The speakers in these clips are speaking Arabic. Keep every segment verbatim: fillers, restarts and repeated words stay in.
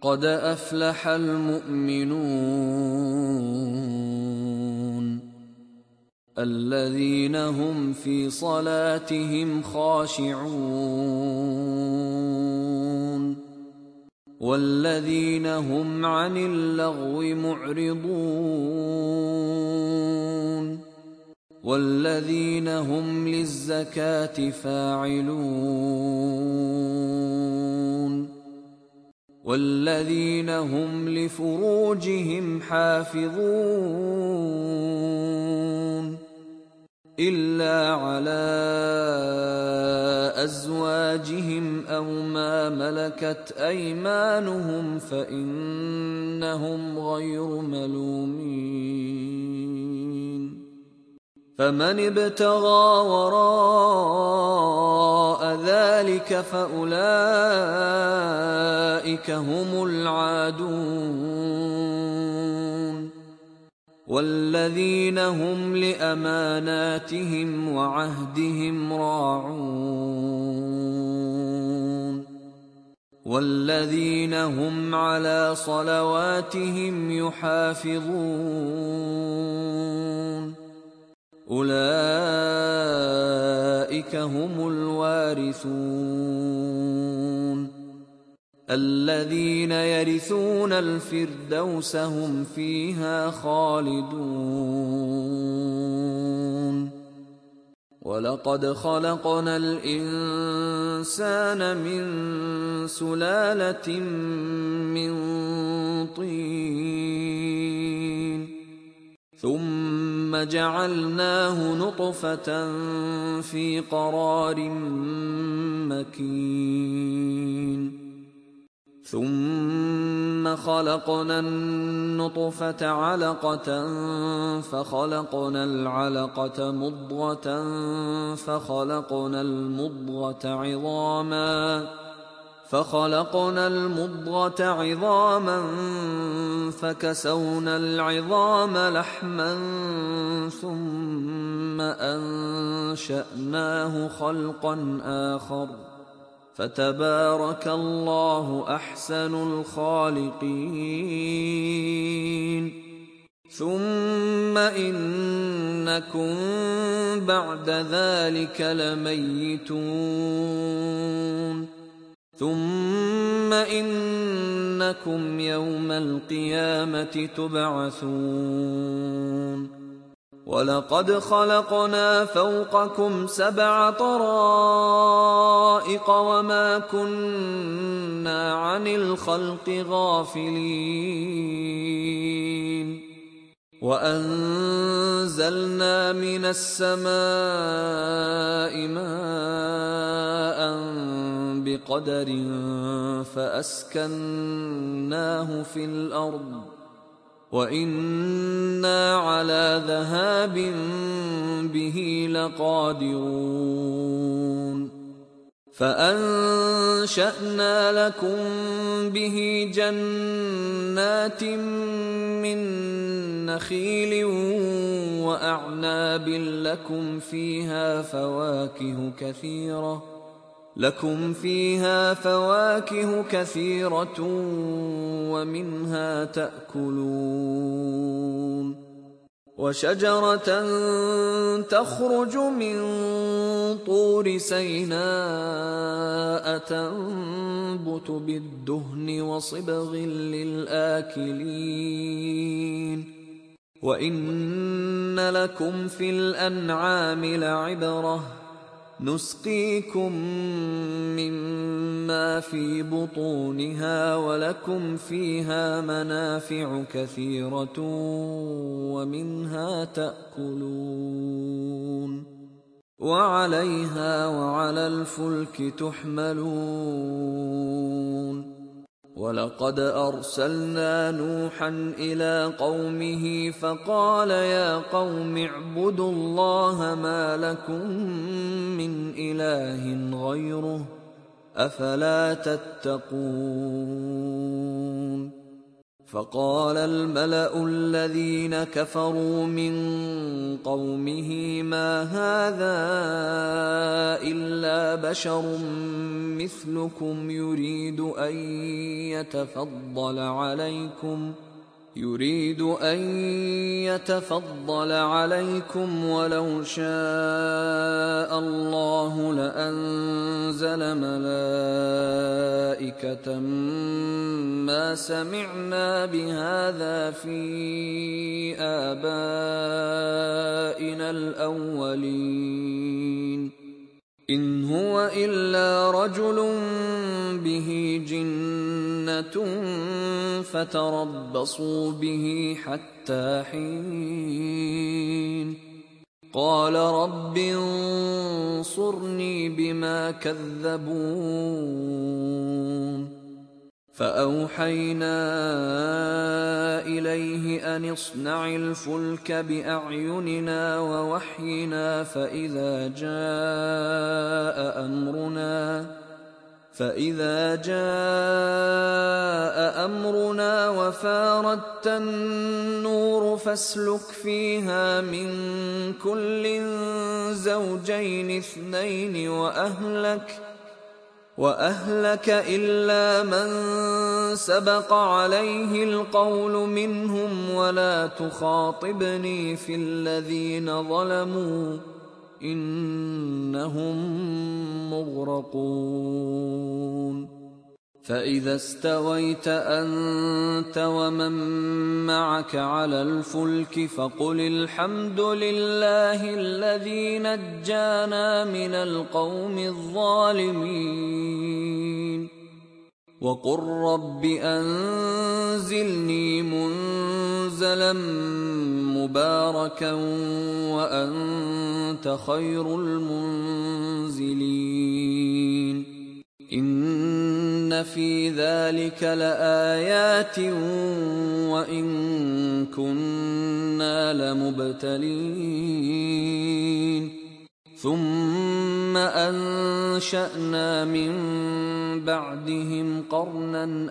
قد أفلح المؤمنون الذين هم في صلاتهم خاشعون والذين هم عن اللغو معرضون والذين هم للزكاة فاعلون والذين هم لفروجهم حافظون إلا على أزواجهم أو ما ملكت أيمانهم فإنهم غير ملومين فمن ابتغى وراء ذلك فأولئك هم العادون والذين هم لأماناتهم وعهدهم راعون والذين هم على صلواتهم يحافظون أولئك هم الوارثون الذين يرثون الفردوس هم فيها خالدون ولقد خلقنا الإنسان من سلالة من طين ثم جعلناه نطفة في قرار مكين ثم خلقنا النطفة علقة فخلقنا العلقة مضغة فخلقنا المضغة عظاما فخلقنا المضغة عظاما فكسونا العظام لحما ثم أنشأناه خلقا آخر فتبارك الله أحسن الخالقين ثم إنكم بعد ذلك لميتون ثم إنكم يوم القيامة تبعثون ولقد خلقنا فوقكم سبع طرائق وما كنا عن الخلق غافلين وأنزلنا من السماء ماء بقدر فأسكناه في الأرض وإنا على ذهاب به لقادرون فأنشأنا لكم به جنات من نخيل وأعناب لكم فيها فواكه كثيرة لكم فيها فواكه كثيرة ومنها تأكلون وشجرة تخرج من طور سيناء تنبت بالدهن وصبغ للآكلين وإن لكم في الأنعام لعبرة نسقيكم مما في بطونها ولكم فيها منافع كثيرة ومنها تأكلون وعليها وعلى الفلك تحملون ولقد أرسلنا نوحا إلى قومه فقال يا قوم اعبدوا الله ما لكم من إله غيره أفلا تتقون فقال الملأ الذين كفروا من قومه ما هذا إلا بشر مثلكم يريد أن يتفضل عليكم يريد أن يتفضل عليكم ولو شاء الله لأنزل ملائكة ما سمعنا بهذا في آبائنا الأولين إن هو إلا رجل به جنة فتربصوا به حتى حين قال رب انصرني بما كذبون فأوحينا إليه أن اصنع الفلك بأعيننا ووحينا فإذا جاء أمرنا فإذا جاء أمرنا وفاردت النور فاسلك فيها من كل زوجين اثنين وأهلك وأهلك إلا من سبق عليه القول منهم ولا تخاطبني في الذين ظلموا إنهم مغرقون فإذا استويت أنت ومن معك على الفلك فقل الحمد لله الذي نجانا من القوم الظالمين وقل رب أنزلني منزلا مباركا وأنت خير المنزلين إن في ذلك لآيات وإن كنا لمبتلين ثم أنشأنا من بعدهم قرنا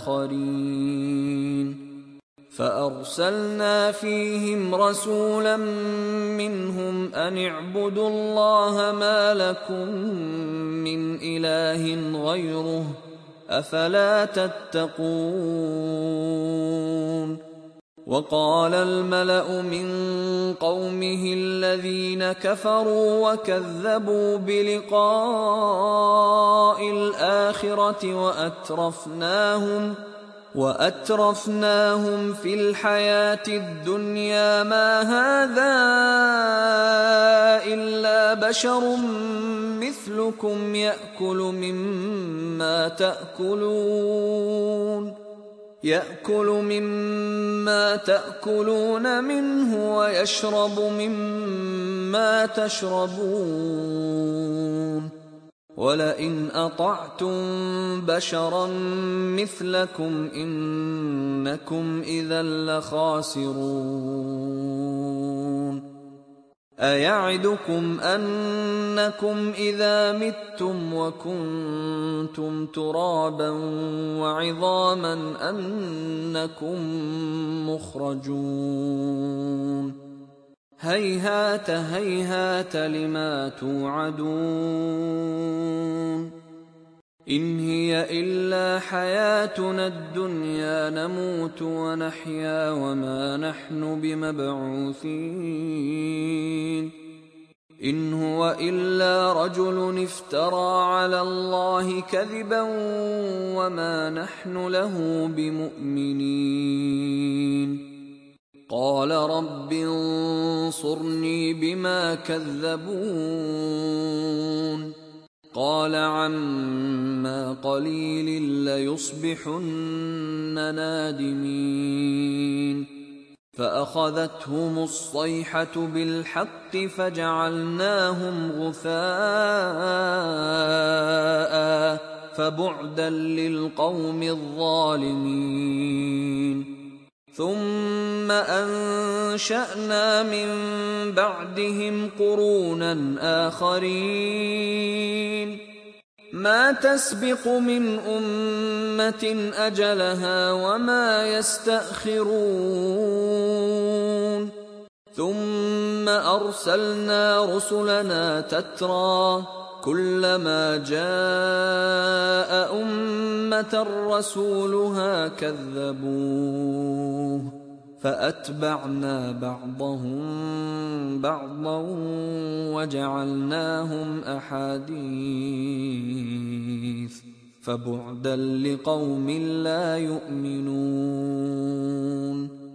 آخرين فأرسلنا فيهم رسولا منهم أن اعبدوا الله ما لكم من إله غيره أفلا تتقون وقال الملأ من قومه الذين كفروا وكذبوا بلقاء الآخرة وأترفناهم وأترفناهم في الحياة الدنيا ما هذا إلا بشر مثلكم يأكل مما تأكلون يأكل مما تأكلون منه ويشرب مما تشربون ولئن أطعتم بشرا مثلكم إنكم إذا لخاسرون أيعدكم أنكم إذا متم وكنتم ترابا وعظاما أنكم مخرجون هيهات هيهات لما توعدون إن هي إلا حياتنا الدنيا نموت ونحيا وما نحن بمبعوثين إن هو إلا رجل افترى على الله كذبا وما نحن له بمؤمنين قال رب انصرني بما كذبون قال عما قليل ليصبحن نادمين فأخذتهم الصيحة بالحق فجعلناهم غثاء فبعدا للقوم الظالمين ثم أنشأنا من بعدهم قرونا آخرين ما تسبق من أمة أجلها وما يستأخرون ثم أرسلنا رسلنا تترى كلما جاء أمة رسولها كذبوه فأتبعنا بعضهم بعضا وجعلناهم أحاديث فبعدا لقوم لا يؤمنون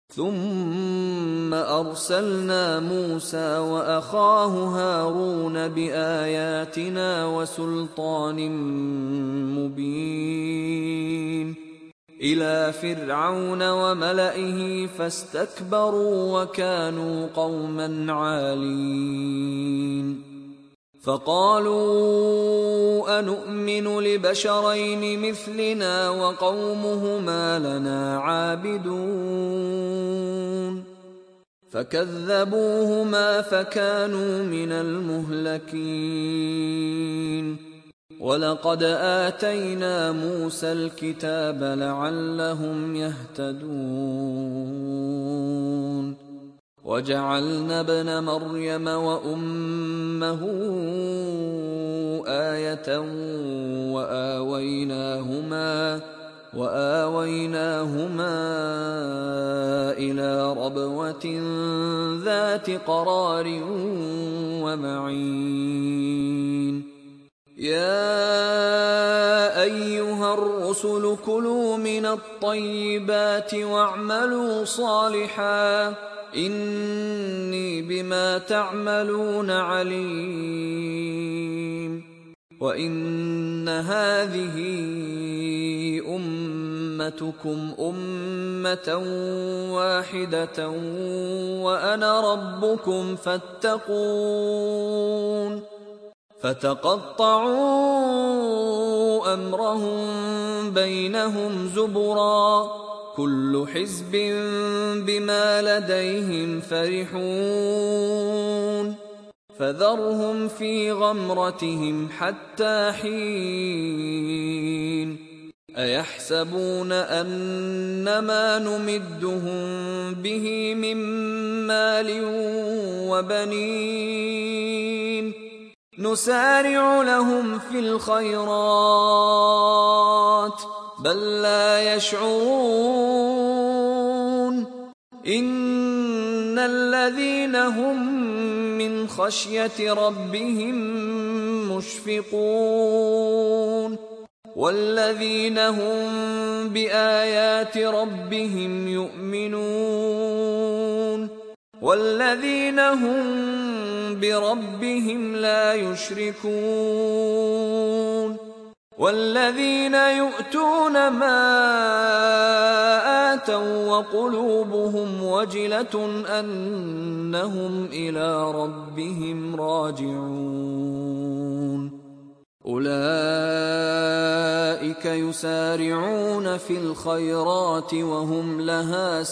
ثم أرسلنا موسى وأخاه هارون بآياتنا وسلطان مبين إلى فرعون وملئه فاستكبروا وكانوا قوما عالين فقالوا أنؤمن لبشرين مثلنا وقومهما لنا عابدون فكذبوهما فكانوا من المهلكين ولقد آتينا موسى الكتاب لعلهم يهتدون وجعلنا ابن مريم وأمه آية وآويناهما وآويناهما إلى ربوة ذات قرار ومعين يا أيها الرسل كلوا من الطيبات واعملوا صالحا إني بما تعملون عليم وإن هذه أمتكم أمة واحدة وأنا ربكم فاتقون فتقطعوا أمرهم بينهم زبرا كل حزب بما لديهم فرحون فذرهم في غمرتهم حتى حين أيحسبون أنما نمدهم به من مال وبنين نسارع لهم في الخيرات بل لا يشعرون إن الذين هم من خشية ربهم مشفقون والذين هم بآيات ربهم يؤمنون والذين هم بربهم لا يشركون والذين يؤتون ما آتوا وقلوبهم وجلة أنهم إلى ربهم راجعون أولئك يسارعون في الخيرات وهم لها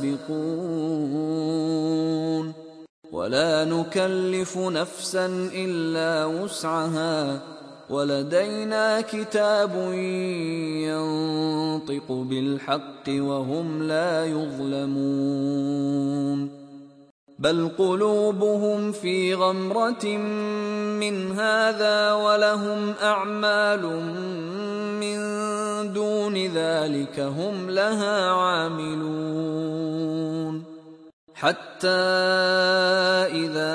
سابقون ولا نكلف نفسا إلا وسعها ولدينا كتاب ينطق بالحق وهم لا يظلمون بل قلوبهم في غمرة من هذا ولهم أعمال من دون ذلك هم لها عاملون حتى إذا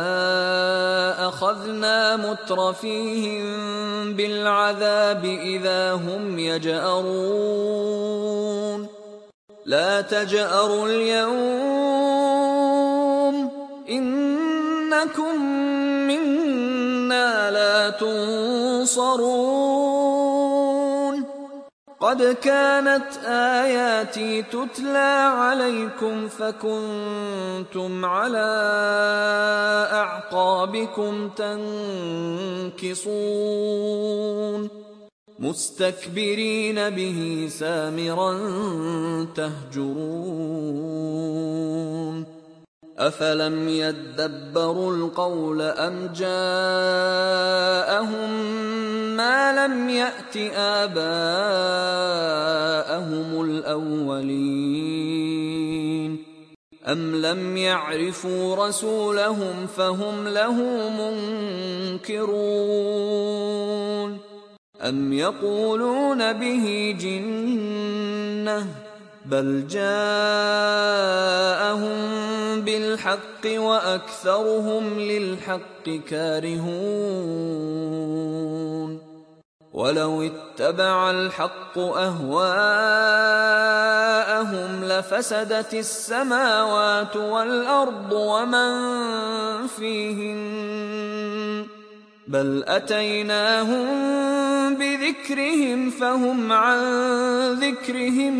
أخذنا مترفيهم بالعذاب إذا هم يجأرون لا تجأروا اليوم إنكم منا لا تنصرون قد كانت آياتي تتلى عليكم فكنتم على أعقابكم تنكصون مستكبرين به سامرا تهجرون أفلم يدبروا القول أم جاءهم ما لم يأت آباءهم الأولين أم لم يعرفوا رسولهم فهم له منكرون أم يقولون به جنة بل جاءهم بالحق وأكثرهم للحق كارهون ولو اتبع الحق أهواءهم لفسدت السماوات والأرض ومن فيهن بل أتيناهم بذكرهم فهم عن ذكرهم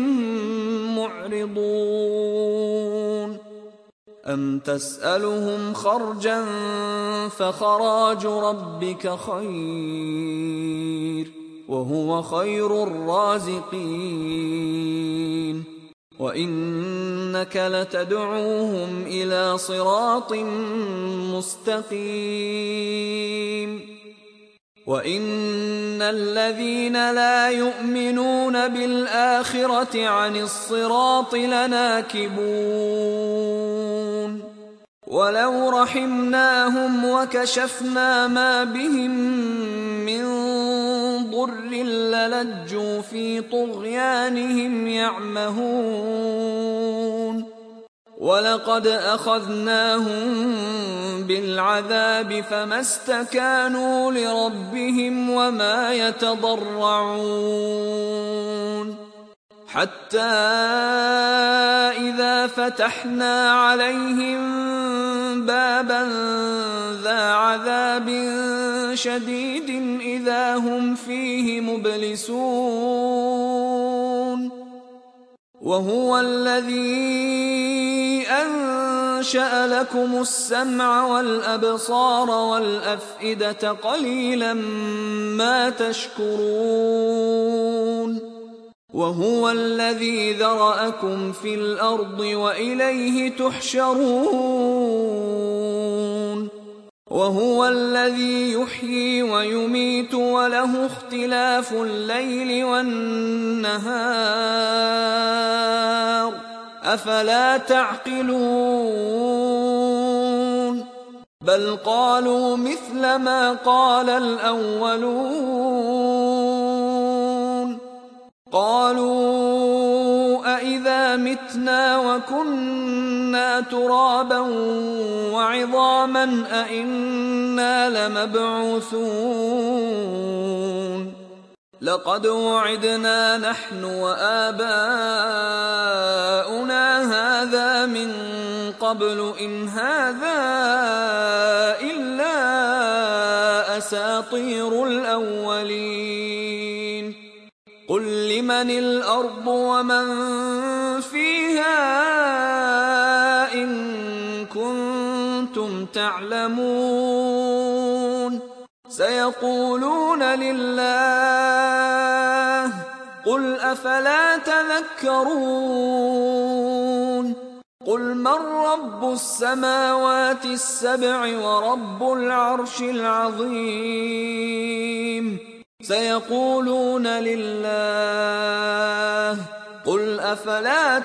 معرضون أم تسألهم خرجا فخراج ربك خير وهو خير الرازقين وإنك لتدعوهم إلى صراط مستقيم وإن الذين لا يؤمنون بالآخرة عن الصراط لناكبون ولو رحمناهم وكشفنا ما بهم من ضر للجوا في طغيانهم يعمهون ولقد أخذناهم بالعذاب فما استكانوا لربهم وما يتضرعون حتى إذا فتحنا عليهم بابا ذا عذاب شديد إذا هم فيه مبلسون وهو الذي أنشأ لكم السمع والأبصار والأفئدة قليلا ما تشكرون وهو الذي ذرأكم في الأرض وإليه تحشرون وهو الذي يحيي ويميت وله اختلاف الليل والنهار أفلا تعقلون بل قالوا مثل ما قال الأولون قالوا أإذا متنا وكنا ترابا وعظاما أإنا لمبعوثون لقد وعدنا نحن وآباؤنا هذا من قبل إن هذا إلا أساطير الأولين قل لمن الأرض ومن فيها إن كنتم تعلمون سيقولون لله قل أفلا تذكرون قل من رب السماوات السبع ورب العرش العظيم سيقولون لله قل أفلا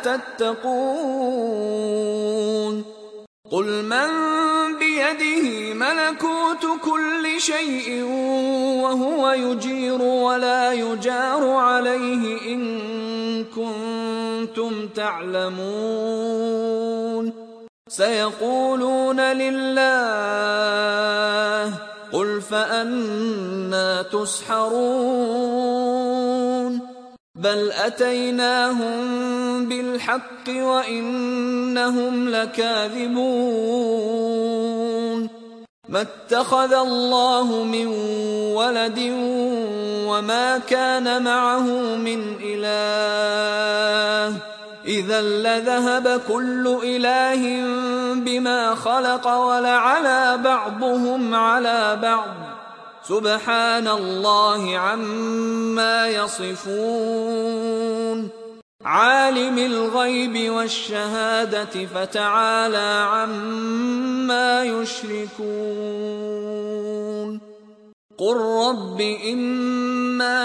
تتقون قل من بيده ملكوت كل شيء وهو يجير ولا يجار عليه إن كنتم تعلمون سيقولون لله قل فأنى تسحرون بل أتيناهم بالحق وإنهم لكاذبون ما اتخذ الله من ولد وما كان معه من إله إذا لذهب كل إله بما خلق ولعلى بعضهم على بعض سبحان الله عما يصفون عالم الغيب والشهادة فتعالى عما يشركون قل رب إما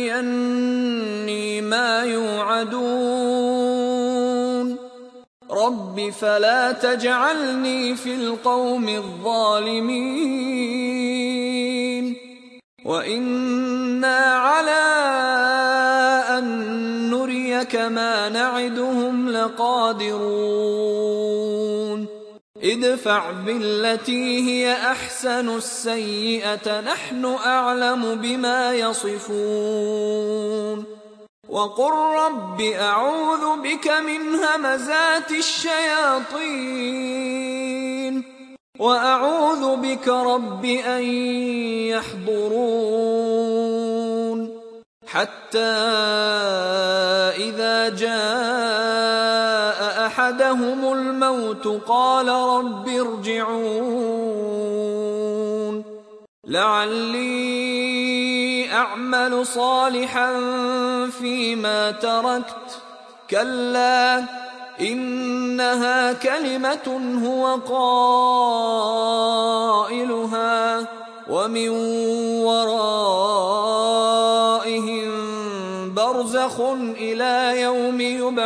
تريني ما يوعدون رب فلا تجعلني في القوم الظالمين وإنا على أن نريك ما نعدهم لقادرون ادفع بالتي هي أحسن السيئة نحن أعلم بما يصفون وقل رب أعوذ بك من همزات الشياطين وأعوذ بك رب أن يحضرون حتى إذا جاء أحدهم الموت قال رب ارجعون لعلي أعمل صالحا فيما تركت كلا إنها كلمة هو قائلها ومن ورائهم برزخ إلى يوم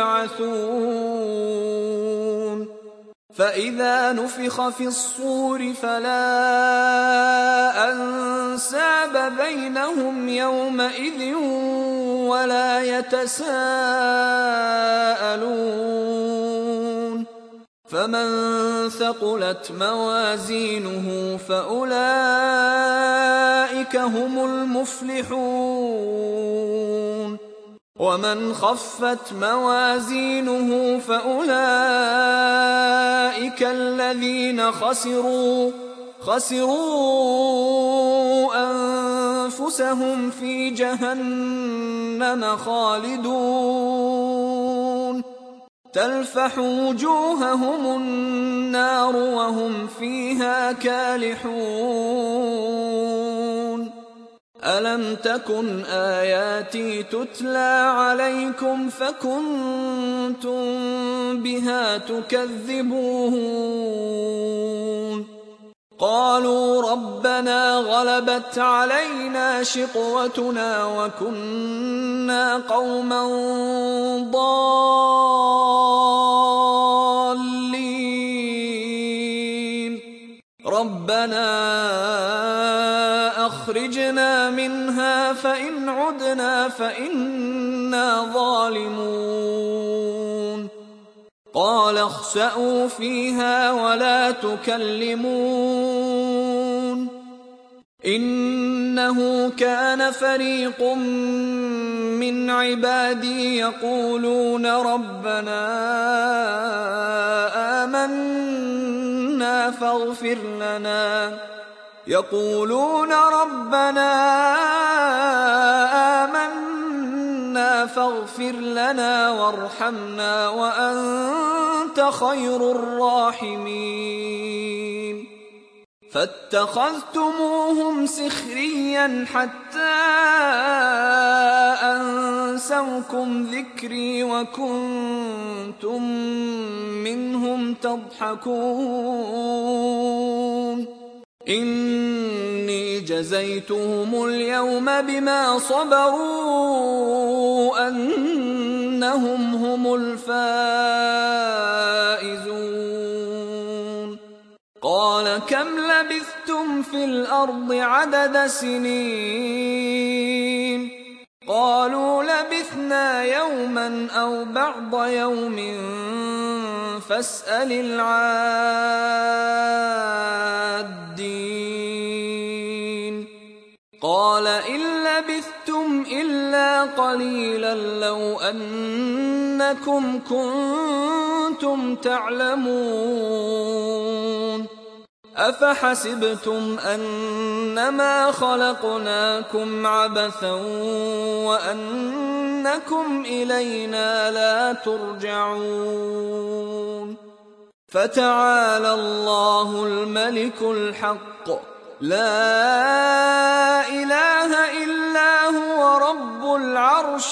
يبعثون فإذا نفخ في الصور فلا أنساب بينهم يومئذ ولا يتساءلون فمن ثقلت موازينه فأولئك هم المفلحون ومن خفت موازينه فأولئك الذين خسروا خسروا أنفسهم في جهنم خالدون تلفح وجوههم النار وهم فيها كالحون ألم تكن آياتي تتلى عليكم فكنتم بها تكذبون قالوا ربنا غلبت علينا شقوتنا وكنا قوما ضالين ربنا أخرجنا منها فإن عدنا فإنا ظالمون قال اخسئوا فيها ولا تكلمون إنه كان فريق من عبادي يقولون ربنا آمنا فاغفر لنا يقولون ربنا آمنا فاغفر لنا وارحمنا وأنت خير الراحمين فاتخذتموهم سخريا حتى أنسوكم ذكري وكنتم منهم تضحكون إني جزيتهم اليوم بما صبروا أنهم هم الفائزون قال كم لبثتم في الأرض عدد سنين قالوا لبثنا يوما أو بعض يوم فاسأل العادين قال إن لبثتم إلا قليلا لو أنكم كنتم تعلمون أفحسبتم أنما خلقناكم عبثا وأنكم إلينا لا ترجعون فتعالى الله الملك الحق لا إله إلا هو رب العرش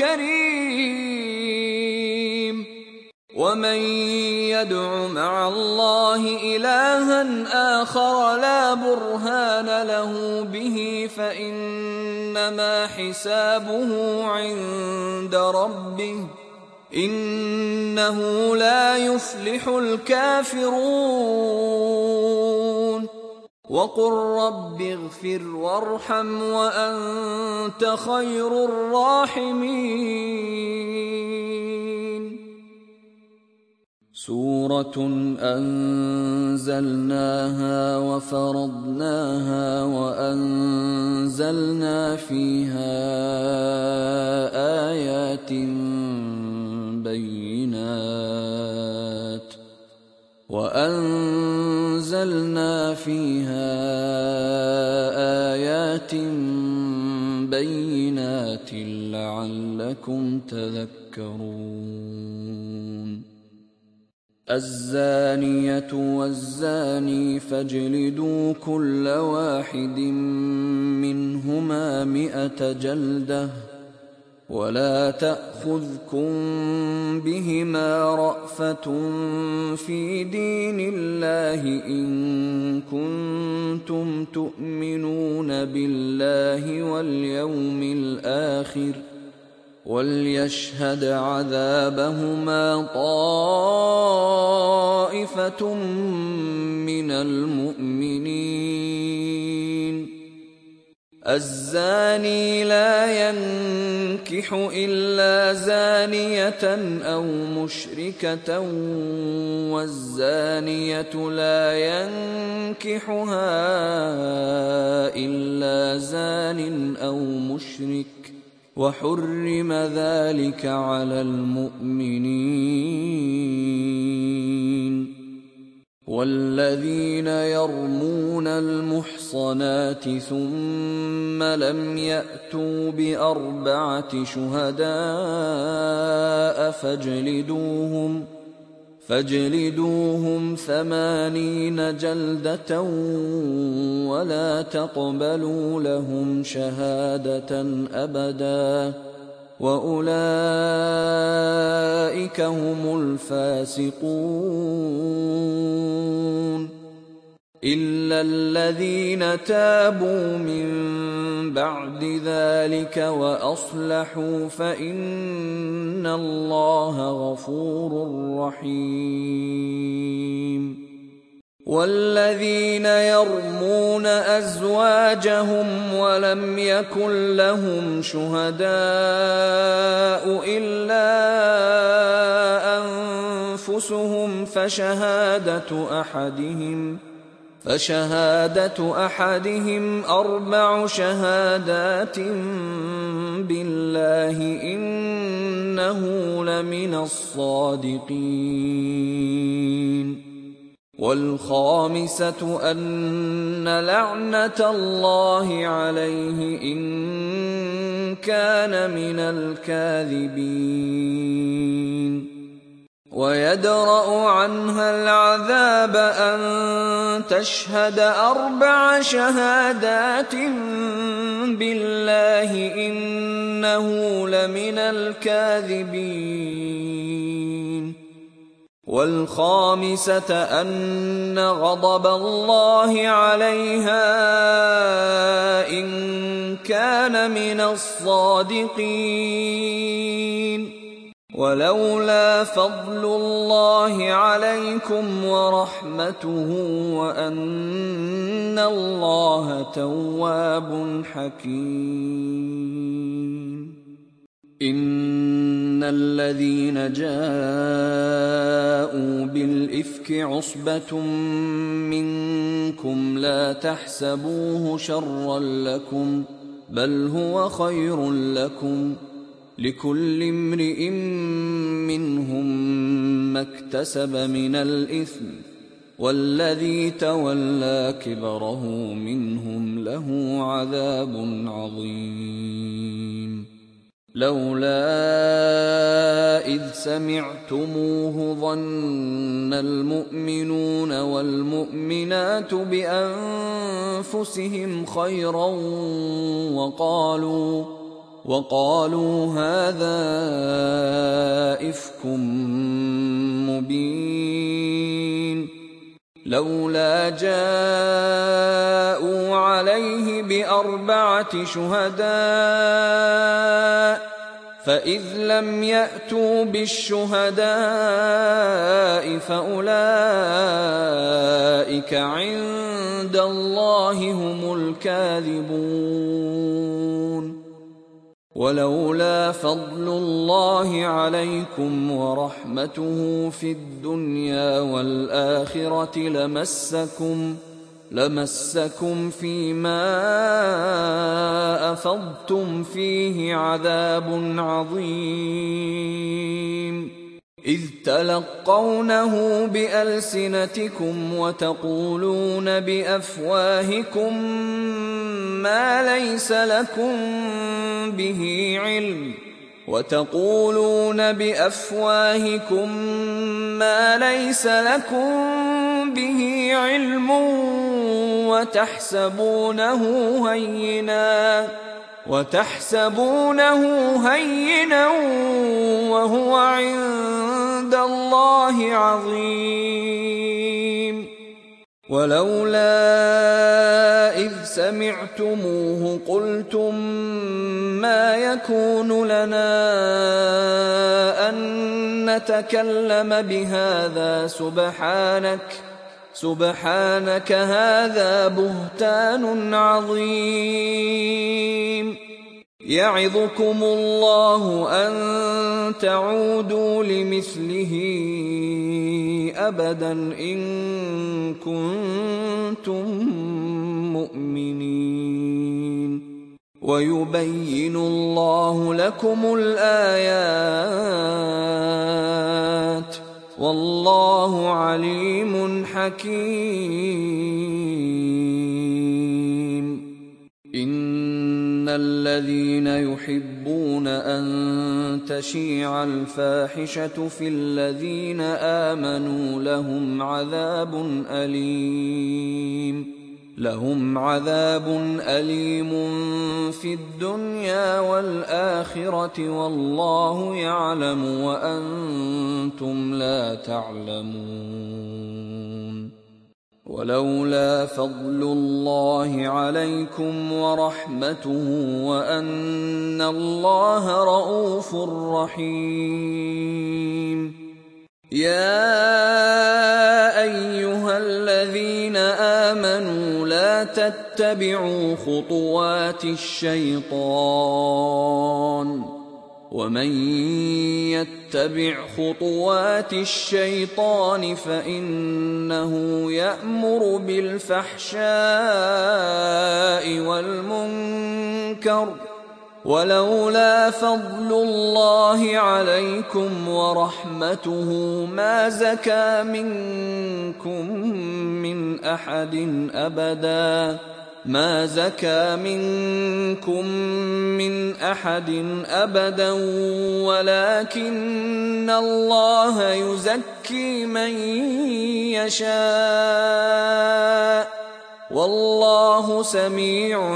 الكريم. ومن يدع مع الله إلها آخر لا برهان له به فإنما حسابه عند ربه إنه لا يفلح الكافرون. وقل رب اغفر وارحم وأنت خير الراحمين. سورة أنزلناها وفرضناها وأنزلنا فيها آيات بينات وأنزلنا فيها آيات بينات لعلكم تذكرون. الزانية والزاني فاجلدوا كل واحد منهما مئة جلدة ولا تأخذكم بهما رأفة في دين الله إن كنتم تؤمنون بالله واليوم الآخر وليشهد عذابهما طائفة من المؤمنين. الزاني لا ينكح إلا زانية أو مشركة والزانية لا ينكحها إلا زان أو مشرك وحرم ذلك على المؤمنين. والذين يرمون المحصنات ثم لم يأتوا بأربعة شهداء فاجلدوهم فاجلدوهم ثمانين جلدة ولا تقبلوا لهم شهادة أبدا وأولئك هم الفاسقون. إلا الذين تابوا من بعد ذلك وأصلحوا فإن الله غفور رحيم. والذين يرمون أزواجهم ولم يكن لهم شهداء إلا أنفسهم فشهادة أحدهم فشهادة أحدهم أربع شهادات بالله إنه لمن الصادقين. والخامسة أن لعنة الله عليه إن كان من الكاذبين. ويدرأ عنها العذاب أن تشهد أربع شهادات بالله إنه لمن الكاذبين. والخامسة أن غضب الله عليها إن كان من الصادقين. ولولا فضل الله عليكم ورحمته وأن الله تواب حكيم. إن الذين جاءوا بالإفك عصبة منكم لا تحسبوه شرا لكم بل هو خير لكم لكل امرئ منهم ما اكتسب من الإثم والذي تولى كبره منهم له عذاب عظيم. لولا إذ سمعتموه ظن المؤمنون والمؤمنات بأنفسهم خيرا وقالوا وقالوا هذا إفك مبين لولا جاءوا عليه بأربعة شهداء فإذ لم يأتوا بالشهداء فأولئك عند الله هم الكاذبون ولولا فضل الله عليكم ورحمته في الدنيا والآخرة لمسكم لمسكم فيما أفضتم فيه عذاب عظيم إذ تلقونه بألسنتكم وتقولون بأفواهكم ما ليس لكم به علم وتقولون بأفواهكم ما ليس لكم به علم وتحسبونه هينا وتحسبونه هينا وهو عند الله عظيم ولولا إذ سمعتموه قلتم ما يكون لنا أن نتكلم بهذا سبحانك سبحانك هذا بهتان عظيم يعظكم الله أن تعودوا لمثله أبدا إن كنتم مؤمنين ويبين الله لكم الآيات والله عليم حكيم إن الذين يحبون أن تشيع الفاحشة في الذين آمنوا لهم عذاب أليم لهم عذاب أليم في الدنيا والآخرة والله يعلم وأنتم لا تعلمون ولولا فضل الله عليكم ورحمته وأن الله رءوف رحيم يا أيها الذين آمنوا لا تتبعوا خطوات الشيطان ومن يتبع خطوات الشيطان فإنه يأمر بالفحشاء والمنكر ولولا فضل الله عليكم ورحمته ما زكى منكم من أحد أبدا ما زكى منكم من أحد أبدا ولكن الله يزكي من يشاء والله سميع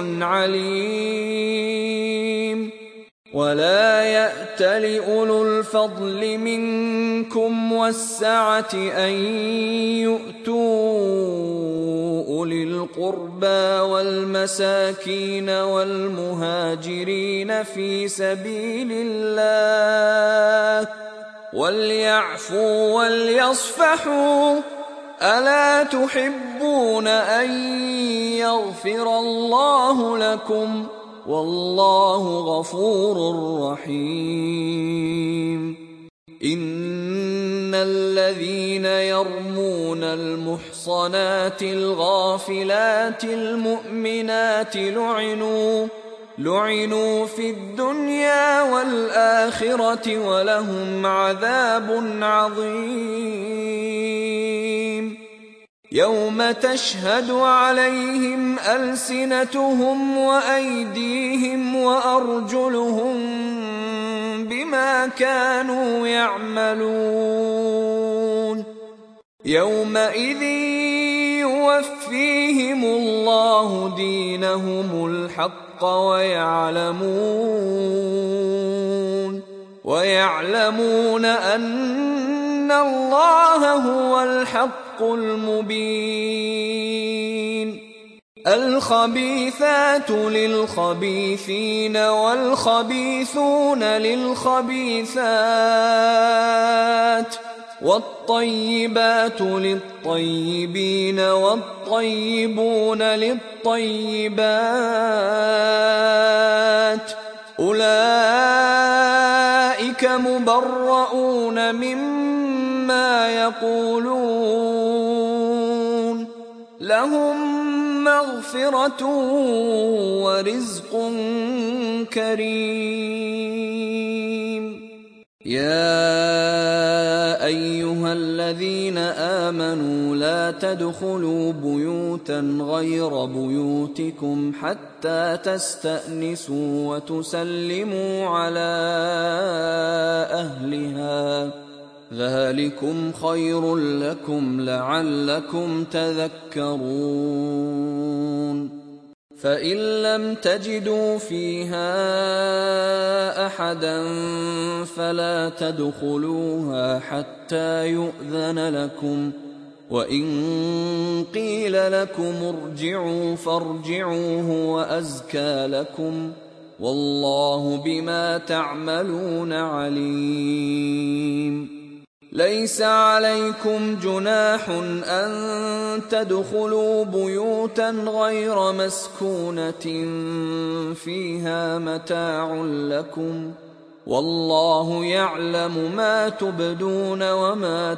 عليم ولا يأتل أولو الفضل منكم والسعة أن يؤتوا أولي القربى والمساكين والمهاجرين في سبيل الله وليعفوا وليصفحوا ألا تحبون أن يغفر الله لكم والله غفور رحيم إن الذين يرمون المحصنات الغافلات المؤمنات لعنوا لعنوا في الدنيا والآخرة ولهم عذاب عظيم يوم تشهد عليهم ألسنتهم وأيديهم وأرجلهم بما بما كانوا يعملون يومئذ يوفيهم الله دينهم الحق ويعلمون ويعلمون أن الله هو الحق المبين الخبيثات للخبيثين والخبيثون للخبيثات والطيبات للطيبين والطيبون للطيبات أولئك مبرؤون مما يقولون لهم مغفرة ورزق كريم يا أيها الذين آمنوا لا تدخلوا بيوتا غير بيوتكم حتى تستأنسوا وتسلموا على أهلها ذلكم خير لكم لعلكم تذكرون فإن لم تجدوا فيها أحدا فلا تدخلوها حتى يؤذن لكم وإن قيل لكم ارجعوا فارجعوا هو أزكى لكم والله بما تعملون عليم ليس عليكم جناح أن تدخلوا بيوتا غير مسكونة فيها متاع لكم والله يعلم ما تبدون وما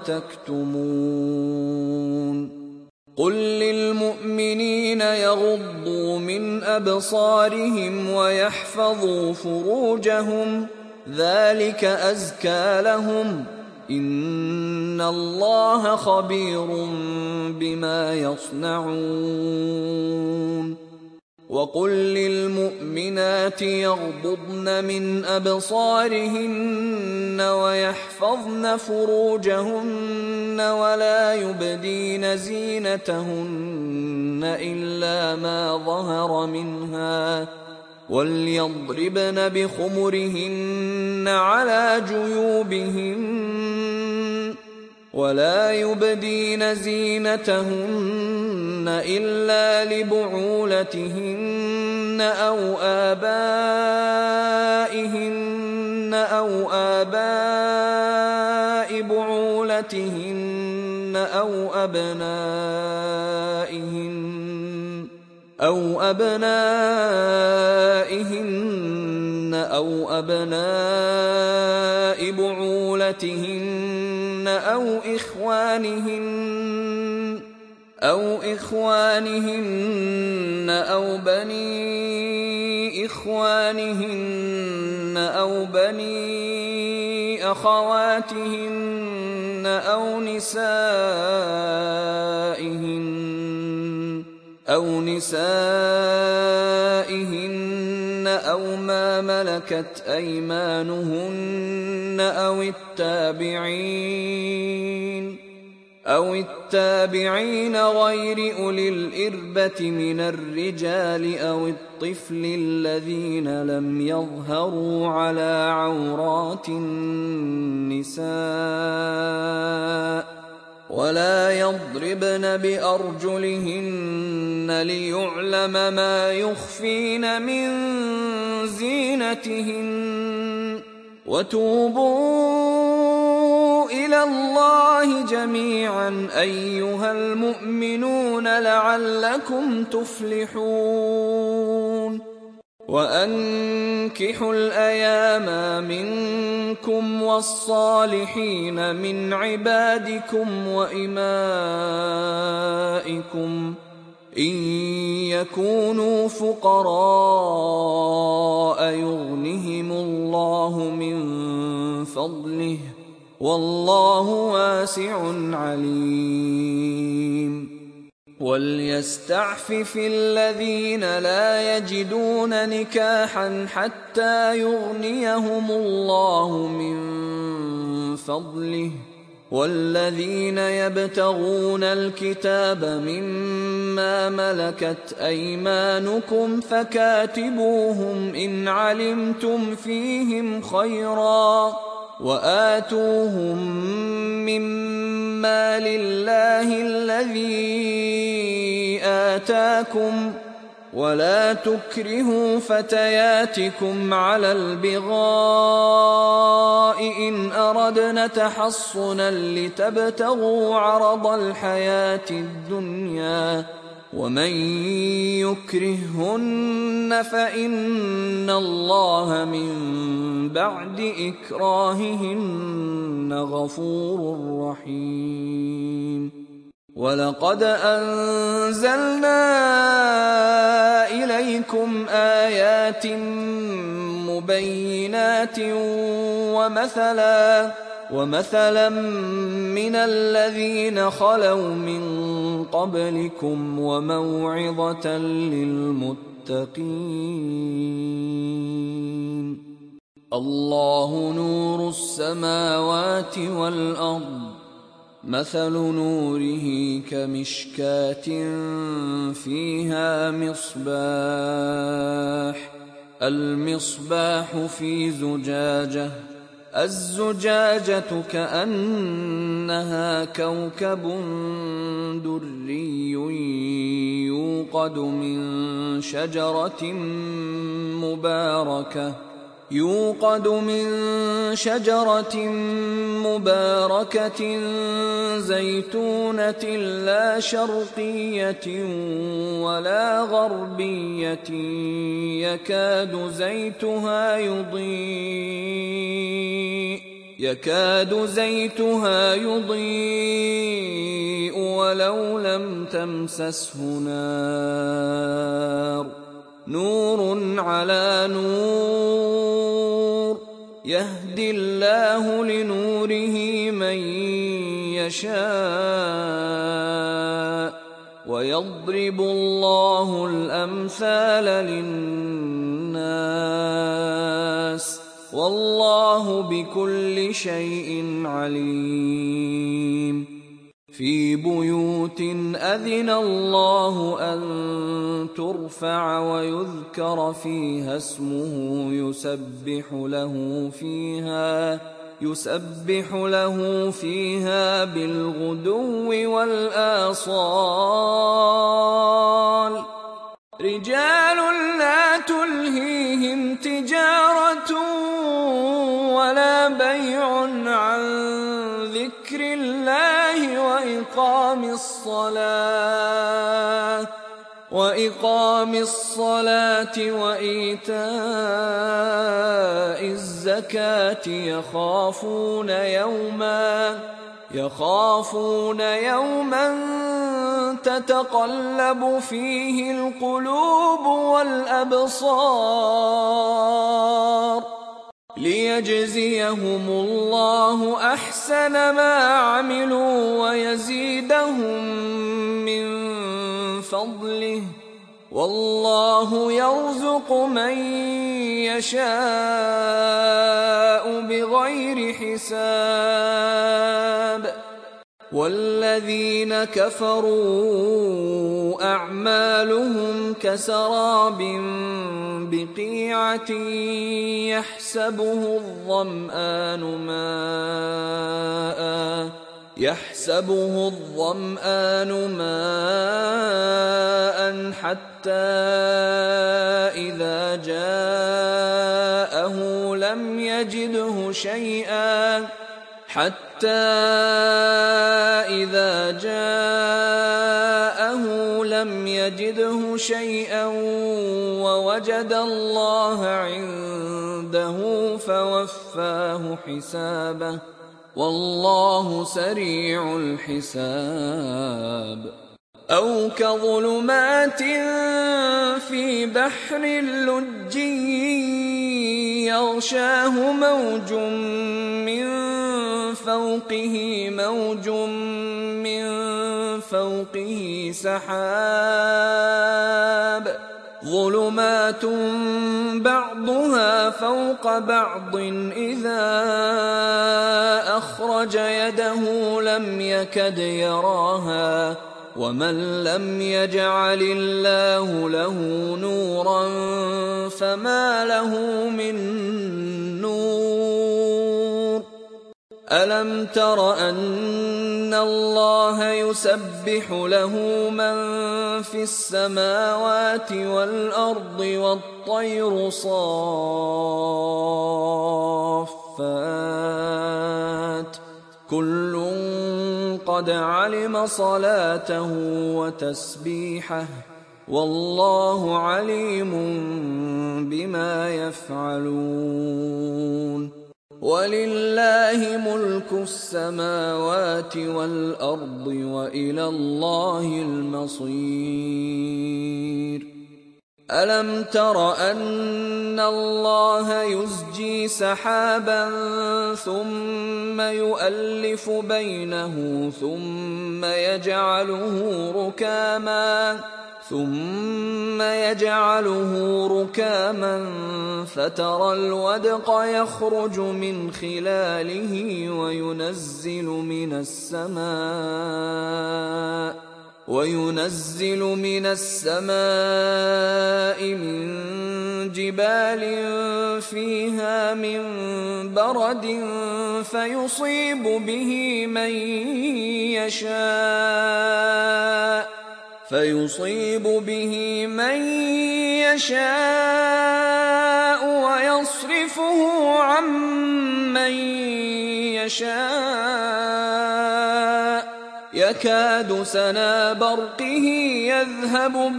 تكتمون قل للمؤمنين يغضوا من أبصارهم ويحفظوا فروجهم ذلك أزكى لهم إن الله خبير بما يصنعون وقل للمؤمنات يغضضن من أبصارهن ويحفظن فروجهن ولا يبدين زينتهن إلا ما ظهر منها وليضربن بخمرهن على جيوبهن ولا يبدين زينتهن إلا لبعولتهن أو آبائهن أو آباء بعولتهن أو أبنائهن أو أبنائهن أو أبناء بعولتهن أو إخوانهن أو إخوانهن أو بني إخوانهن أو بني أخواتهن أو نسائهن أو نسائهن أو ما ملكت أيمانهن أو التابعين أو التابعين غير أولي الإربة من الرجال أو الطفل الذين لم يظهروا على عورات النساء ولا يضربن بأرجلهن ليعلم ما يخفين من زينتهن وتوبوا إلى الله جميعا أيها المؤمنون لعلكم تفلحون وأنكحوا الأيام منكم والصالحين من عبادكم وإمائكم إن يكونوا فقراء يغنهم الله من فضله والله واسع عليم وَلْيَسْتَعْفِفِ الَّذِينَ لَا يَجِدُونَ نِكَاحًا حَتَّى يُغْنِيَهُمُ اللَّهُ مِنْ فَضْلِهِ، وَالَّذِينَ يَبْتَغُونَ الْكِتَابَ مِمَّا مَلَكَتْ أَيْمَانُكُمْ فَكَاتِبُوهُمْ إِنْ عَلِمْتُمْ فِيهِمْ خَيْرًا، وَآتُوهُمْ مِمَّا لِلَّهِ الَّذِي آتَاكُمْ، وَلَا تُكْرِهُوا فَتَيَاتِكُمْ عَلَى الْبِغَاءِ إِنْ أَرَدْنَ تَحَصُّنًا لِتَبْتَغُوا عَرَضَ الْحَيَاةِ الدُّنْيَا، وَمَنْ يُكْرِههُّنَّ فَإِنَّ اللَّهَ مِنْ بَعْدِ إِكْرَاهِهِنَّ غَفُورٌ رَحِيمٌ. وَلَقَدْ أَنزَلْنَا إِلَيْكُمْ آيَاتٍ مُبَيِّنَاتٍ وَمَثَلًا وَمَثَلًا مِنَ الَّذِينَ خَلَوْا مِن قَبْلِكُمْ وَمَوْعِظَةً لِّلْمُتَّقِينَ. اللَّهُ نُورُ السَّمَاوَاتِ وَالْأَرْضِ، مَثَلُ نُورِهِ كَمِشْكَاةٍ فِيهَا مِصْبَاحٌ، الْمِصْبَاحُ فِي زُجَاجَةٍ، الزُّجَاجَةُ كَأَنَّهَا كَوْكَبٌ دُرِّيٌّ يُوقَدُ مِن شَجَرَةٍ مُبَارَكَةٍ يوقد من شجرة مباركة زيتونة لا شرقية ولا غربية يكاد زيتها يضيء يكاد زيتها يضيء ولو لم تمسسه نار، نور على نور، يهدي الله لنوره من يشاء، ويضرب الله الأمثال للناس، والله بكل شيء عليم. في بيوت أذن الله أن ترفع ويذكر فيها اسمه يسبح له فيها يسبح له فيها بالغدو والآصال، رجال لا تلهيهم تجارة ولا بيع عن ذكر الله وإقام الصلاة وإقام الصلاة وإيتاء الزكاة يخافون يوما يخافون يوما تتقلب فيه القلوب والأبصار، ليجزيهم الله أحسن ما عملوا ويزيدهم من فضله، والله يرزق من يشاء بغير حساب. والذين كفروا أعمالهم كسراب بقيعة يحسبه الظمآن ماءً يحسبه الظمآن ماءً حتى إذا جاءه لم يجده شيئا حتى إذا جاءه لم يجده شيئا ووجد الله عنده فوفاه حسابه، والله سريع الحساب. أو كظلمات في بحر لجي يغشاه موج من فوقه موج من فوقه سحاب ظلمات بعضها فوق بعض إذا أخرج يده لم يكد يراها ومن لم يجعل الله له نورا فما له من نور ألم تر أن الله يسبح له من في السماوات والأرض والطير صافات كل قد علم صلاته وتسبيحه والله عليم بما يفعلون ولله ملك السماوات والأرض وإلى الله المصير ألم تر أن الله يزجي سحابا ثم يؤلف بينه ثم يجعله ركاما ثم يجعله ركاما فترى الودق يخرج من خلاله وينزل من السماء وينزل من السماء من جبال فيها من برد فيصيب به من يشاء فيصيب به من يشاء ويصرفه عن من يشاء يكاد سنا برقه يذهب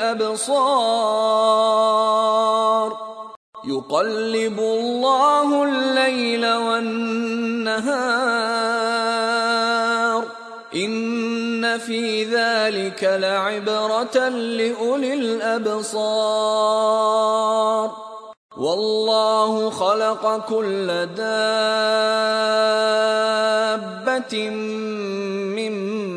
بالأبصار يقلب الله الليل والنهار إن في ذلك لعبرة لأولي الأبصار والله خلق كل دابة من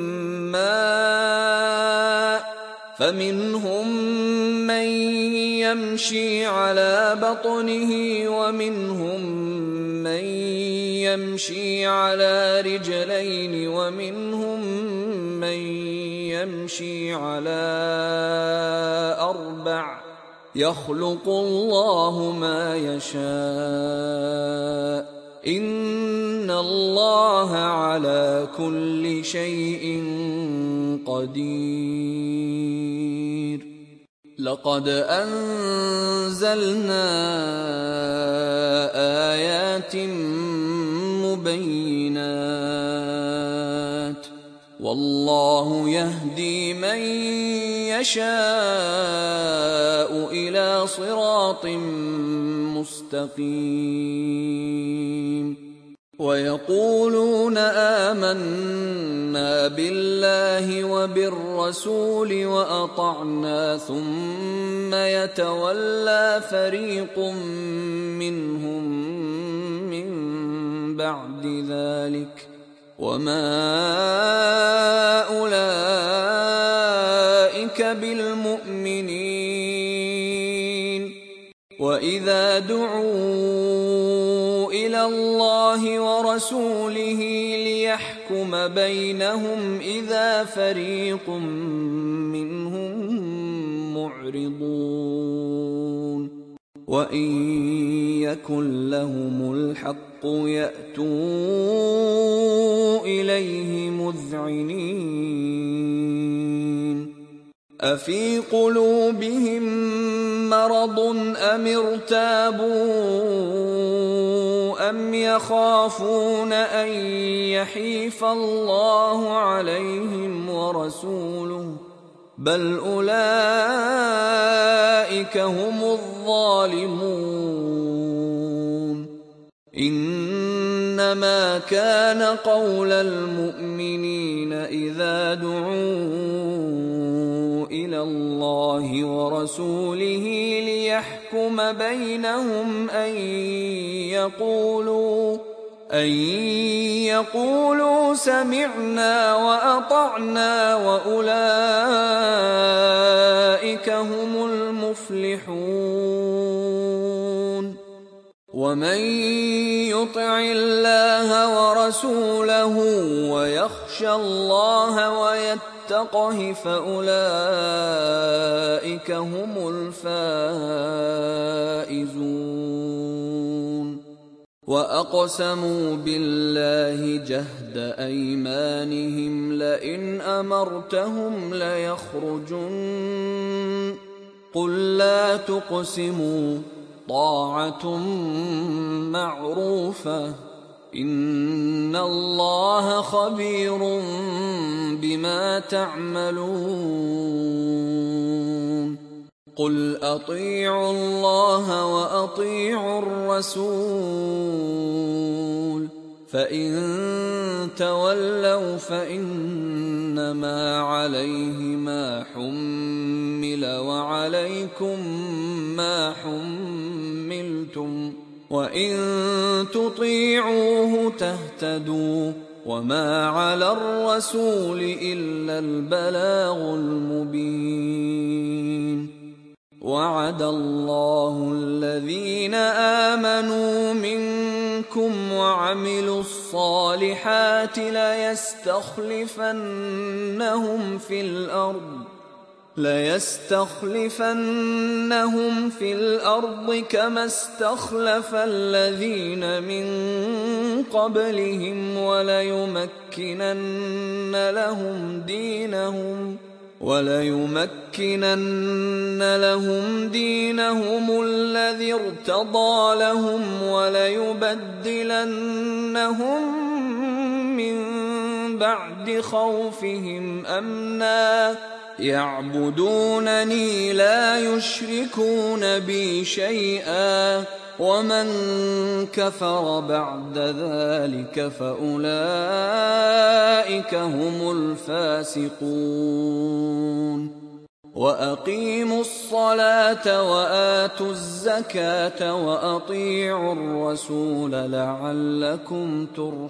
ماء فمنهم من يمشي على بطنه ومنهم من يمشي على رجلين ومنهم من يمشي على أربع يخلق الله ما يشاء إن الله على كل شيء قدير لقد أنزلنا آيات مبينات والله يهدي من يشاء إلى صراط مستقيم ويقولون آمنا بالله وبالرسول وأطعنا ثم يتولى فريق منهم من بعد ذلك وما أولئك بالمؤمنين وإذا دعوا إلى الله ورسوله ليحكم بينهم إذا فريق منهم معرضون وإن يكن لهم الحق يأتوا إليه مذعنين أفي قلوبهم مرض أم ارتابوا أم يخافون أن يحيف الله عليهم ورسوله بل أولئك هم الظالمون إنما كان قول المؤمنين إذا دعوا إلى الله ورسوله ليحكم بينهم أن يقولوا أن يقولوا سمعنا وأطعنا وأولئك هم المفلحون. ومن يطع الله ورسوله ويخشى الله ويتقه فأولئك هم الفائزون. وأقسموا بالله جهد أيمانهم لئن أمرتهم ليخرجن قل لا تقسموا طاعة معروفة إن الله خبير بما تعملون. قل أطيعوا الله وأطيعوا الرسول فإن تولوا فإنما عليه ما حمل وعليكم ما حملتم وإن تطيعوه تهتدوا وما على الرسول إلا البلاغ المبين. وعد الله الذين آمنوا منكم وعملوا الصالحات ليستخلفنهم في الأرض ليستخلفنهم في الأرض كما استخلف الذين من قبلهم وليمكنن لهم دينهم وليمكنن لهم دينهم الذي ارتضى لهم وليبدلنهم من بعد خوفهم أمنا يعبدونني لا يشركون بي شيئا ومن كفر بعد ذلك فأولئك هم الفاسقون. وأقيموا الصلاة وآتوا الزكاة وأطيعوا الرسول لعلكم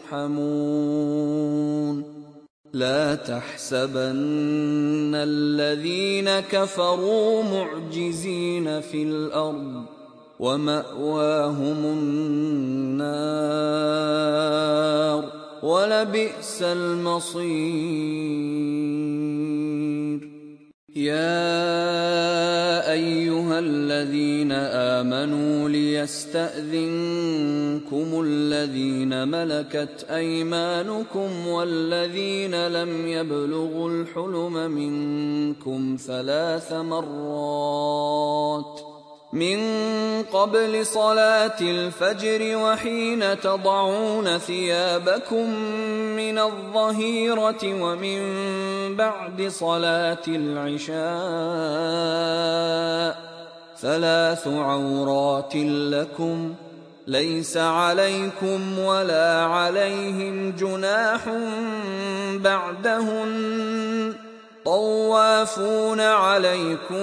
ترحمون. لا تحسبن الذين كفروا معجزين في الأرض ومأواهم النار ولبئس المصير. يا أيها الذين آمنوا ليستأذنكم الذين ملكت أيمانكم والذين لم يبلغوا الحلم منكم ثلاث مرات من قبل صلاة الفجر وحين تضعون ثيابكم من الظهيرة ومن بعد صلاة العشاء ثلاث عورات لكم ليس عليكم ولا عليهم جناح بعدهن طوافون عليكم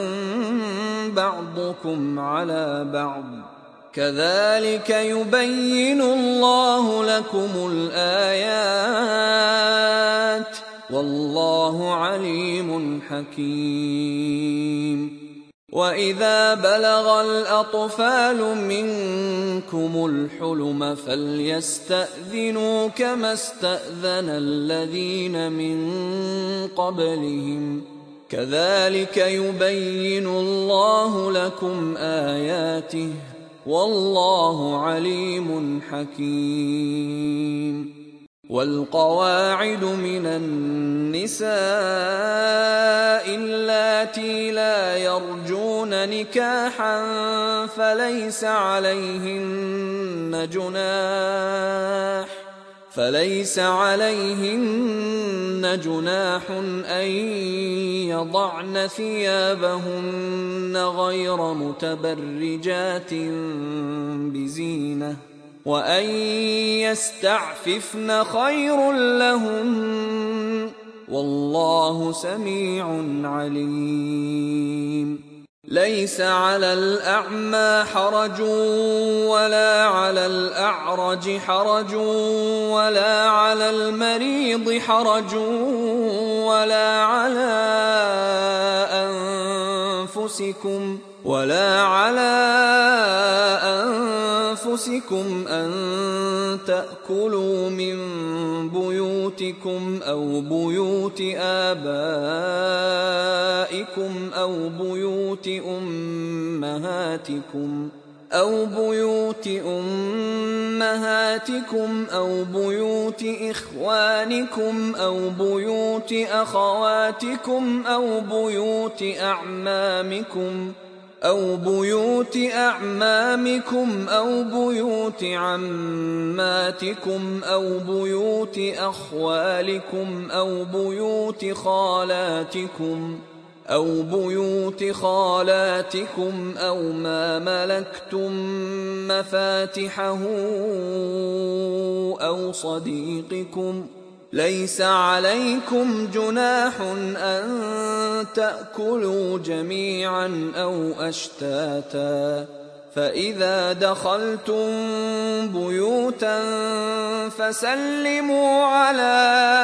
بعضكم على بعض كذلك يبين الله لكم الآيات والله عليم حكيم. وإذا بلغ الأطفال منكم الحلم فليستأذنوا كما استأذن الذين من قبلهم كذلك يبين الله لكم آياته والله عليم حكيم. والقواعد من النساء اللاتي لا يرجون نكاحا فليس عليهن جناح فليس عليهن جناح أن يضعن ثيابهن غير متبرجات بزينة وأن يستعففن خير لهن والله سميع عليم. ليس على الأعمى حرج ولا على الأعرج حرج ولا على المريض حرج ولا على أنفسكم ولا على أنفسكم أن تأكلوا من بيوتكم أو بيوت آبائكم أو بيوت أمهاتكم أو بيوت أمهاتكم أو بيوت إخوانكم أو بيوت أخواتكم أو بيوت أعمامكم أو بيوت أعمامكم أو بيوت عماتكم أو بيوت أخوالكم أو بيوت خالاتكم أو بيوت خالاتكم أو ما ملكتم مفاتحه أو صديقكم. ليس عليكم جناح أن تأكلوا جميعا أو أشتاتا، فإذا دخلتم بيوتا فسلموا على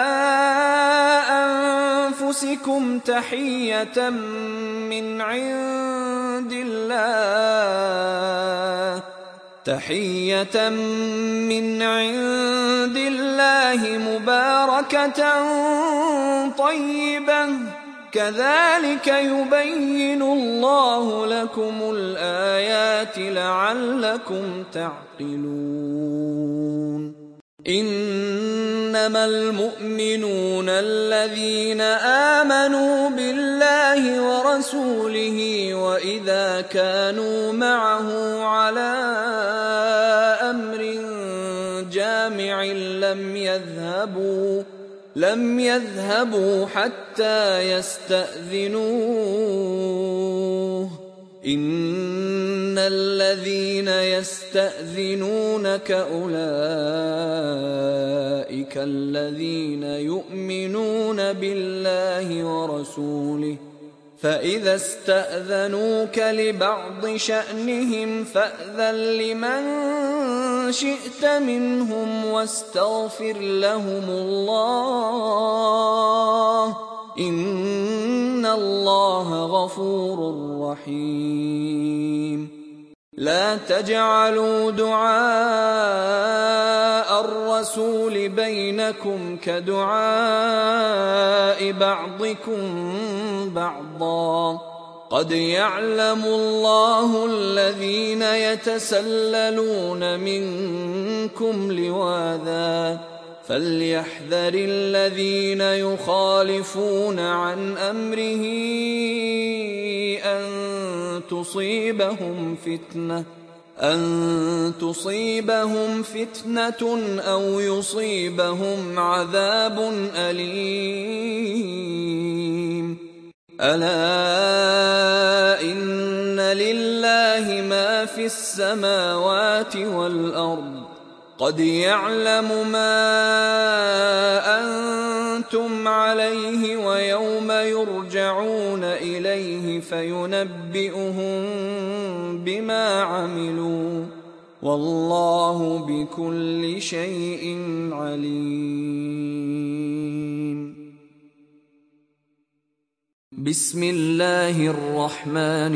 أنفسكم تحية من عند الله تحية من عند الله مباركة طيبة، كذلك يبين الله لكم الآيات لعلكم تعقلون. إنما المؤمنون الذين آمنوا بالله ورسوله وإذا كانوا معه على أمر جامع لم يذهبوا لم يذهبوا حتى يستأذنوه. إن الذين يستأذنونك أولئك الذين يؤمنون بالله ورسوله، فإذا استأذنوك لبعض شأنهم فأذن لمن شئت منهم واستغفر لهم الله، إن الله غفور رحيم. لا تجعلوا دعاء الرسول بينكم كدعاء بعضكم بعضا، قد يعلم الله الذين يتسللون منكم لواذا، فليحذر الذين يخالفون عن أمره أن تصيبهم فتنة أن تصيبهم فتنة أو يصيبهم عذاب أليم. ألا إن لله ما في السماوات والأرض، قد يعلم ما أنتم عليه ويوم يرجعون إليه فينبئهم بما عملوا، والله بكل شيء عليم. بسم الله الرحمن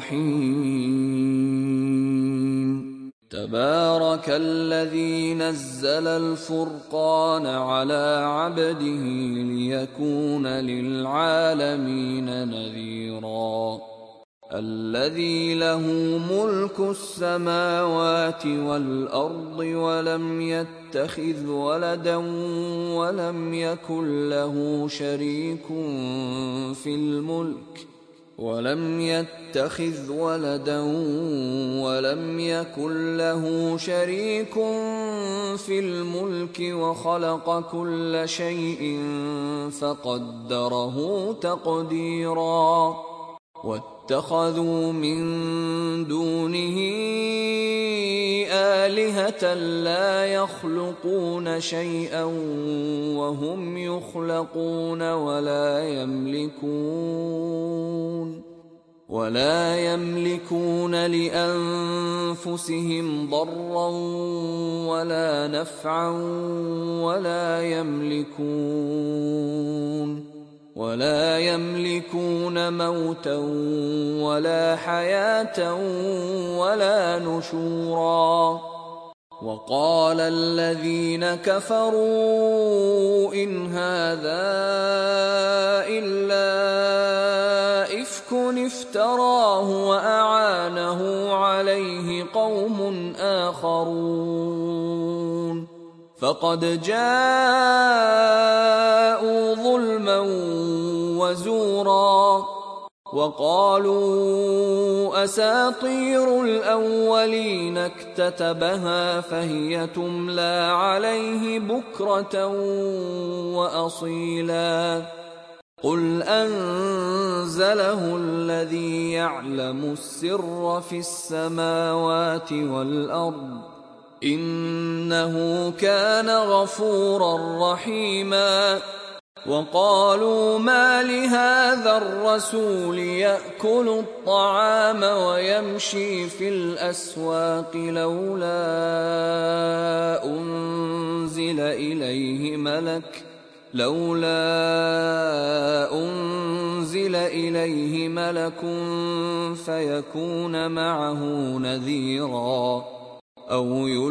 الرحيم. تبارك الذي نزل الفرقان على عبده ليكون للعالمين نذيرا، الذي له ملك السماوات والأرض ولم يتخذ ولدا ولم يكن له شريك في الملك ولم يتخذ ولدا ولم يكن له شريك في الملك وخلق كل شيء فقدره تقديرا. واتخذوا من دونه آلهة لا يخلقون شيئا وهم يخلقون ولا يملكون ولا يملكون لأنفسهم ضرا ولا نفعا ولا يملكون ولا يملكون موتا ولا حياة ولا نشورا. وقال الذين كفروا إن هذا إلا إفك افتراه وأعانه عليه قوم آخرون فقد جاءوا ظلما وزورا. وقالوا أساطير الأولين اكتتبها فهي تملى عليه بكرة وأصيلا. قل أنزله الذي يعلم السر في السماوات والأرض إنه كان غفورا رحيما. وقالوا ما لهذا الرسول يأكل الطعام ويمشي في الأسواق لولا أنزل إليه ملك لولا أنزل إليه ملك فيكون معه نذيرا أو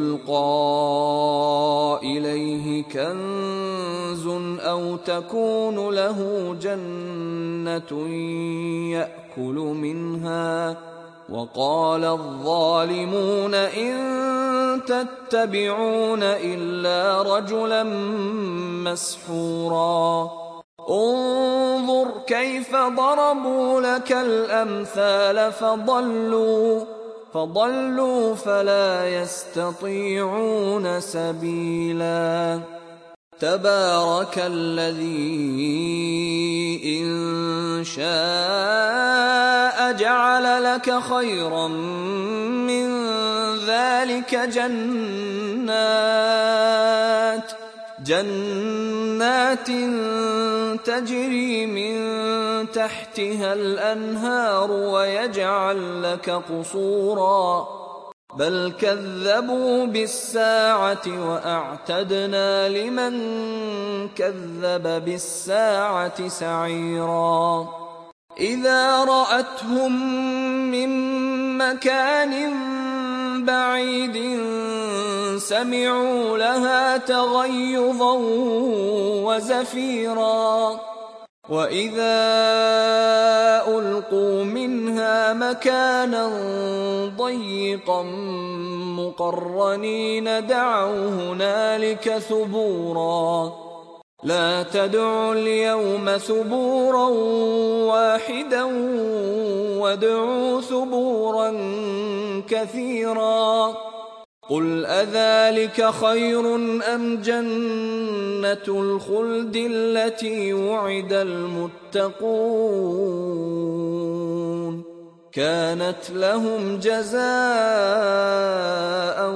يلقى إليه كنز أو تكون له جنة يأكل منها. وقال الظالمون إن تتبعون إلا رجلا مسحورا. انظر كيف ضربوا لك الأمثال فضلوا فضلوا فلا يستطيعون سبيلا. تبارك الذي إن شاء جعل لك خيرا من ذلك جنات جنات تجري من تحتها الأنهار ويجعل لك قصورا بل كذبوا بالساعة وأعتدنا لمن كذب بالساعة سعيرا. إذا رأتهم من مكان بعيد سمعوا لها تغيظا وزفيرا وإذا ألقوا منها مكانا ضيقا مقرنين دعوا هنالك ثبورا. لا تدعوا اليوم ثبورا واحدا وادعوا ثبورا كثيرا. قل أذلك خير أم جنة الخلد التي وعد المتقون كانت لهم جزاء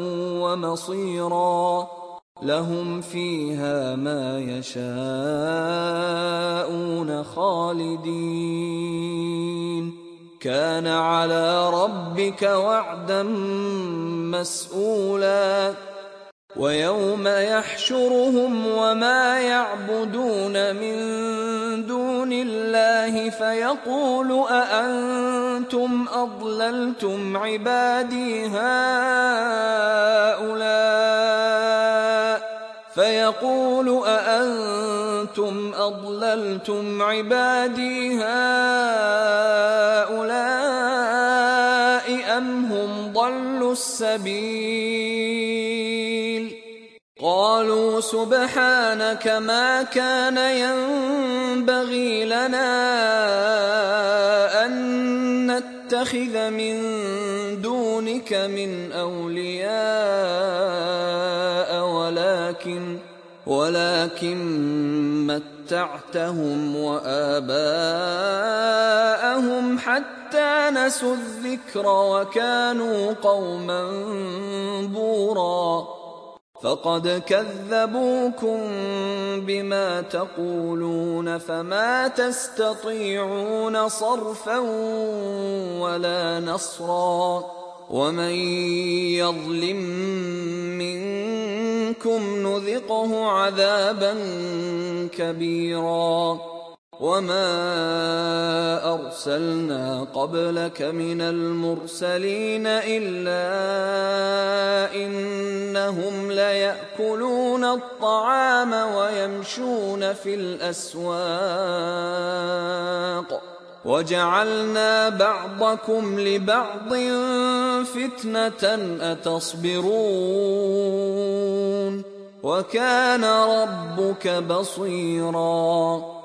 ومصيرا لهم فيها ما يشاءون خالدين كان على ربك وعدا مسئولا. ويوم يحشرهم وما يعبدون من دون الله فيقول أأنتم أضللتم عبادي هؤلاء فيقول أأنتم أضللتم عبادي هؤلاء أم هم ضلوا السبيل قالوا سبحانك ما كان ينبغي لنا أن نتخذ من دونك من أولياء ولكن ولكن متعتهم وآباءهم حتى نسوا الذكر وكانوا قوما بورا فقد كذبوكم بما تقولون فما تستطيعون صرفا ولا نصرا ومن يظلم منكم نذقه عذابا كبيرا وما أرسلنا قبلك من المرسلين إلا إنهم ليأكلون الطعام ويمشون في الأسواق وجعلنا بعضكم لبعض فتنة أتصبرون وكان ربك بصيرا